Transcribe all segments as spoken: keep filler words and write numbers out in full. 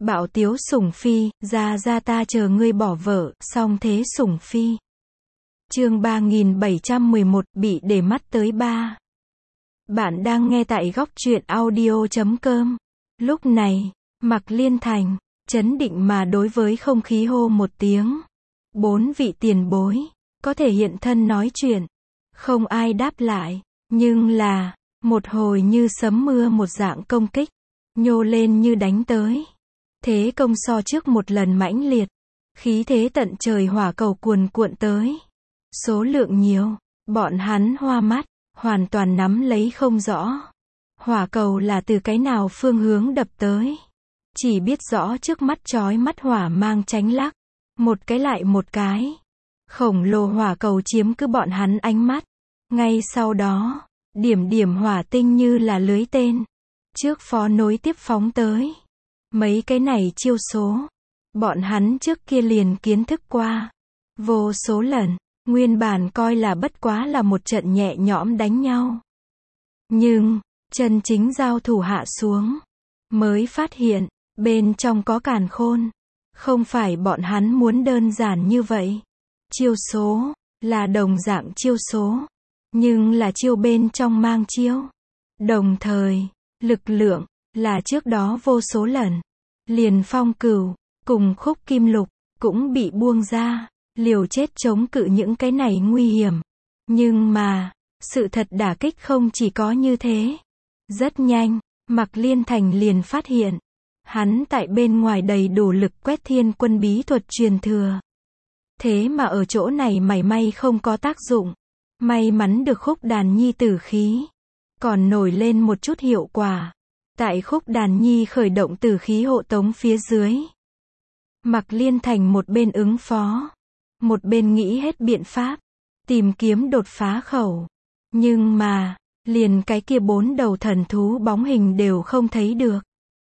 Bạo tiếu sủng phi, ra ra ta chờ ngươi bỏ vợ, song thế sủng phi. Chương ba nghìn bảy trăm mười một, bị để mắt tới ba. Bạn đang nghe tại góc truyện audio chấm com. Lúc này, Mạc Liên Thành, trấn định mà đối với không khí hô một tiếng. Bốn vị tiền bối, có thể hiện thân nói chuyện. Không ai đáp lại, nhưng là, một hồi như sấm mưa một dạng công kích, nhô lên như đánh tới. Thế công so trước một lần mãnh liệt, khí thế tận trời hỏa cầu cuồn cuộn tới. Số lượng nhiều, bọn hắn hoa mắt, hoàn toàn nắm lấy không rõ. Hỏa cầu là từ cái nào phương hướng đập tới. Chỉ biết rõ trước mắt chói mắt hỏa mang tránh lắc, một cái lại một cái. Khổng lồ hỏa cầu chiếm cứ bọn hắn ánh mắt. Ngay sau đó, điểm điểm hỏa tinh như là lưới tên. Trước phó nối tiếp phóng tới. Mấy cái này chiêu số, bọn hắn trước kia liền kiến thức qua. Vô số lần, nguyên bản coi là bất quá là một trận nhẹ nhõm đánh nhau. Nhưng, chân chính giao thủ hạ xuống, mới phát hiện, bên trong có càn khôn. Không phải bọn hắn muốn đơn giản như vậy. Chiêu số, là đồng dạng chiêu số, nhưng là chiêu bên trong mang chiêu. Đồng thời, lực lượng, là trước đó vô số lần. Liền Phong Cửu, cùng Khúc Kim Lục, cũng bị buông ra, liều chết chống cự những cái này nguy hiểm. Nhưng mà, sự thật đả kích không chỉ có như thế. Rất nhanh, Mạc Liên Thành liền phát hiện, hắn tại bên ngoài đầy đủ lực quét thiên quân bí thuật truyền thừa. Thế mà ở chỗ này mảy may không có tác dụng. May mắn được Khúc Đàn Nhi tử khí, còn nổi lên một chút hiệu quả. Tại Khúc Đàn Nhi khởi động tử khí hộ tống phía dưới. Mạc Liên Thành một bên ứng phó, một bên nghĩ hết biện pháp, tìm kiếm đột phá khẩu. Nhưng mà, liền cái kia bốn đầu thần thú bóng hình đều không thấy được.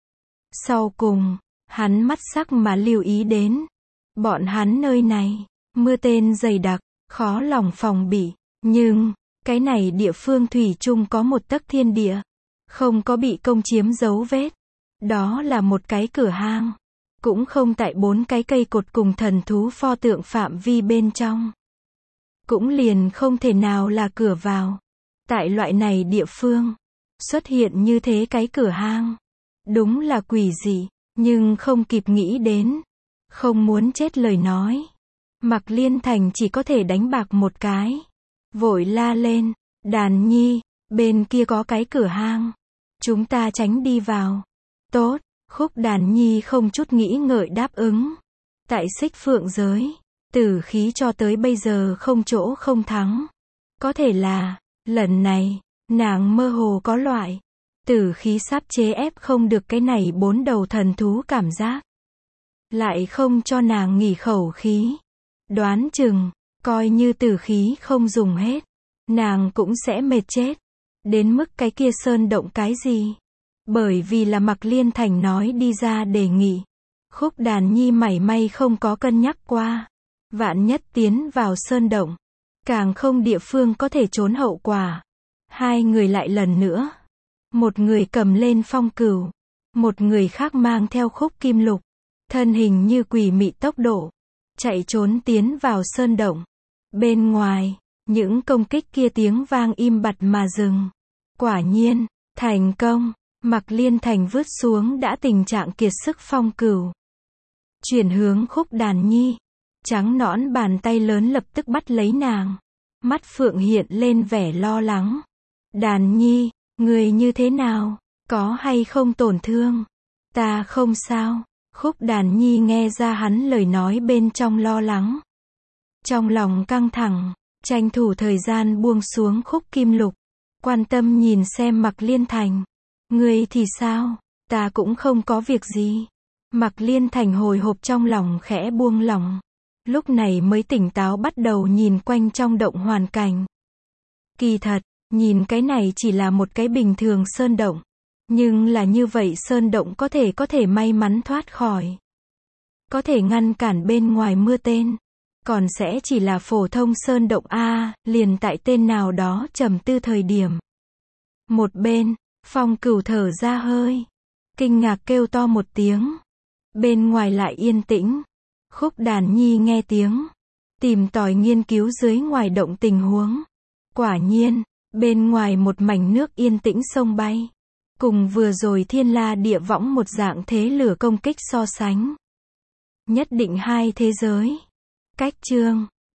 Sau cùng, hắn mắt sắc mà lưu ý đến. Bọn hắn nơi này, mưa tên dày đặc, khó lòng phòng bị. Nhưng, cái này địa phương thủy chung có một tấc thiên địa. Không có bị công chiếm dấu vết. Đó là một cái cửa hang. Cũng không tại bốn cái cây cột cùng thần thú pho tượng phạm vi bên trong. Cũng liền không thể nào là cửa vào. Tại loại này địa phương, xuất hiện như thế cái cửa hang. Đúng là quỷ dị, nhưng không kịp nghĩ đến. Không muốn chết lời nói. Mạc Liên Thành chỉ có thể đánh bạc một cái. Vội la lên, Đàn Nhi, bên kia có cái cửa hang. Chúng ta tránh đi vào. Tốt, Khúc Đàn Nhi không chút nghĩ ngợi đáp ứng. Tại Xích Phượng giới, tử khí cho tới bây giờ không chỗ không thắng. Có thể là, lần này, nàng mơ hồ có loại. Tử khí sắp chế ép không được cái này bốn đầu thần thú cảm giác. Lại không cho nàng nghỉ khẩu khí. Đoán chừng, coi như tử khí không dùng hết. Nàng cũng sẽ mệt chết. Đến mức cái kia sơn động cái gì? Bởi vì là Mạc Liên Thành nói đi ra đề nghị. Khúc Đàn Nhi mảy may không có cân nhắc qua. Vạn nhất tiến vào sơn động. Càng không địa phương có thể trốn hậu quả. Hai người lại lần nữa. Một người cầm lên Phong Cửu. Một người khác mang theo Khúc Kim Lục. Thân hình như quỷ mị tốc độ. Chạy trốn tiến vào sơn động. Bên ngoài, những công kích kia tiếng vang im bặt mà dừng. Quả nhiên, thành công. Mạc Liên Thành vứt xuống đã tình trạng kiệt sức Phong Cửu. Chuyển hướng Khúc Đàn Nhi. Trắng nõn bàn tay lớn lập tức bắt lấy nàng. Mắt phượng hiện lên vẻ lo lắng. Đàn Nhi, người như thế nào? Có hay không tổn thương? Ta không sao. Khúc Đàn Nhi nghe ra hắn lời nói bên trong lo lắng. Trong lòng căng thẳng, tranh thủ thời gian buông xuống Khúc Kim Lục. Quan tâm nhìn xem Mạc Liên Thành. Ngươi thì sao? Ta cũng không có việc gì. Mạc Liên Thành hồi hộp trong lòng khẽ buông lỏng. Lúc này mới tỉnh táo bắt đầu nhìn quanh trong động hoàn cảnh. Kỳ thật, nhìn cái này chỉ là một cái bình thường sơn động. Nhưng là như vậy sơn động có thể có thể may mắn thoát khỏi. Có thể ngăn cản bên ngoài mưa tên. Còn sẽ chỉ là phổ thông sơn động A, liền tại tên nào đó trầm tư thời điểm. Một bên, Phong Cửu thở ra hơi. Kinh ngạc kêu to một tiếng. Bên ngoài lại yên tĩnh. Khúc đàn nhi nghe tiếng. Tìm tòi nghiên cứu dưới ngoài động tình huống. Quả nhiên, bên ngoài một mảnh nước yên tĩnh sông bay. Cùng vừa rồi thiên la địa võng một dạng thế lửa công kích so sánh. Nhất định hai thế giới. Cách chương